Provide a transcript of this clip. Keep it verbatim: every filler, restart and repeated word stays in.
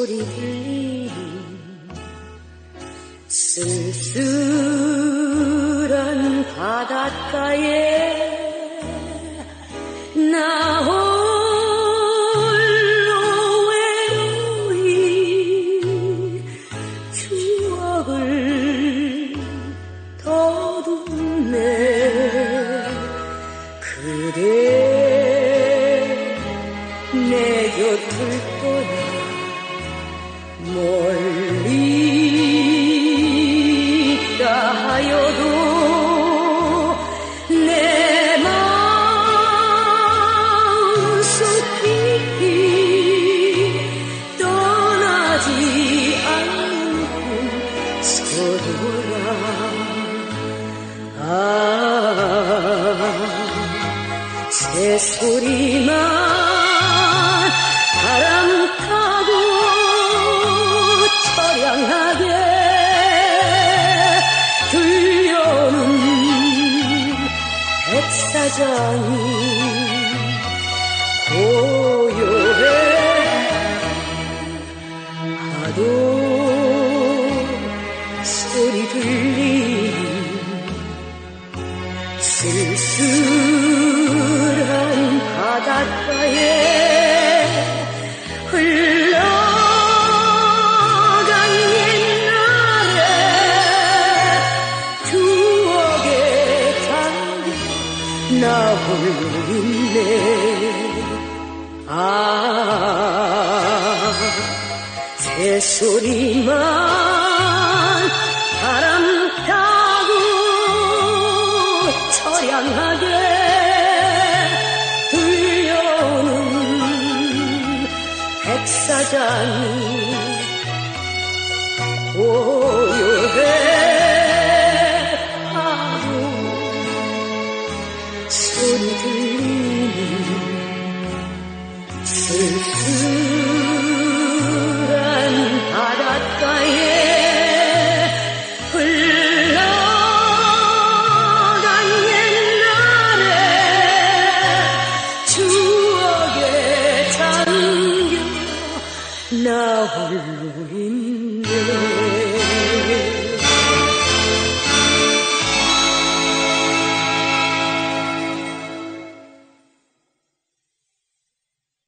뱃소리 들린 쓸쓸한 바닷가에 나 홀로 외로이 추억을 더듬네. 그대 내 곁을 떠나 멀리 있다 하여도 내 마음속 깊이 떠나지 않는 서로라. 아, 새소리만 바람 타고 처량하게 들려오는 백사장이 고요해. 파도 소리 들린 쓸쓸한 바닷가에 흘러간 옛날에 추억에 잠긴 나 홀로 있네. 아, 새소리만 바람 타고 처량하게 들려오는 백사장이 고요해. 파도 소리 들리는 쓸쓸한 바닷가에 흘러간 옛날에 추억에 잠겨 나 홀로 있네.